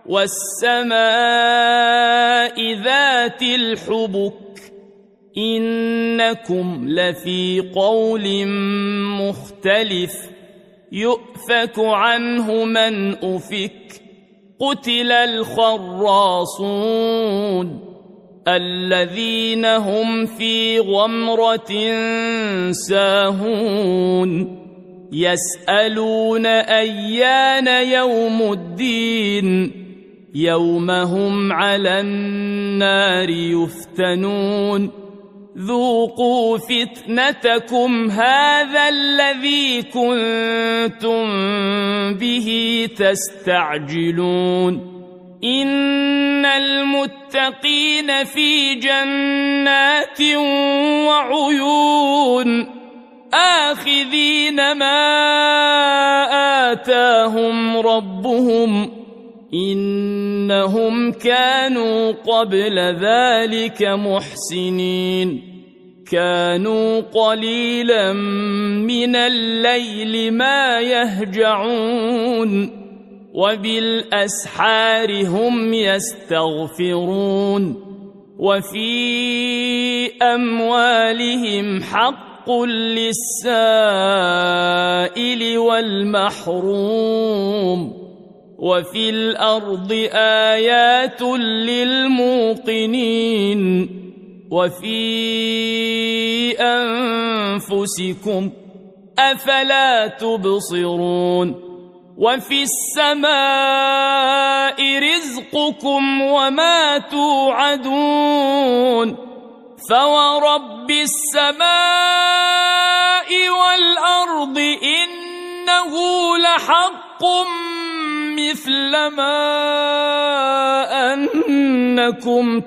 والسماء ذات الحبك إنكم لفي قول مختلف يؤفك عنه من أفك قتل الخراصون الذين هم في غمرة ساهون يسألون أيان يوم الدين يوم هم على النار يفتنون ذوقوا فتنتكم هذا الذي كنتم به تستعجلون إن المتقين في جنات وعيون آخذين ما آتاهم ربهم إنهم كانوا قبل ذلك محسنين كانوا قليلا من الليل ما يهجعون وبالأسحار هم يستغفرون وفي أموالهم حق للسائل والمحروم وفي الأرض آيات للموقنين وفي أنفسكم أفلا تبصرون وفي السماء رزقكم وما توعدون فورب السماء والأرض إنه لحق مثل ما أنكم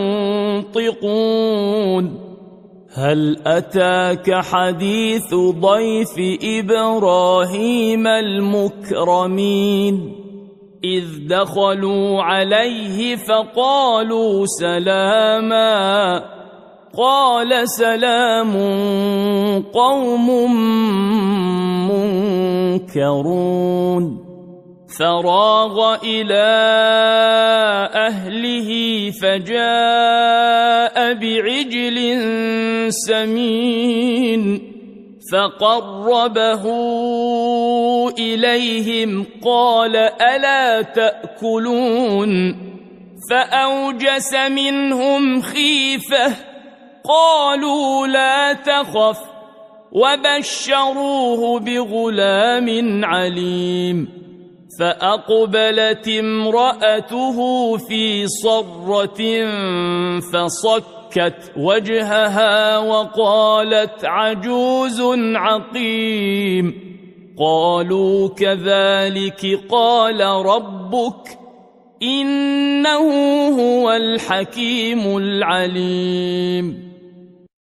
تنطقون هل أتاك حديث ضيف إبراهيم المكرمين إذ دخلوا عليه فقالوا سلاما قال سلام قوم منكرون فراغ إلى أهله فجاء بعجل سمين فقربه إليهم قال ألا تأكلون فأوجس منهم خيفة قالوا لا تخف وبشروه بغلام عليم فأقبلت امرأته في صرة فصكت وجهها وقالت عجوز عقيم قالوا كذلك قال ربك إنه هو الحكيم العليم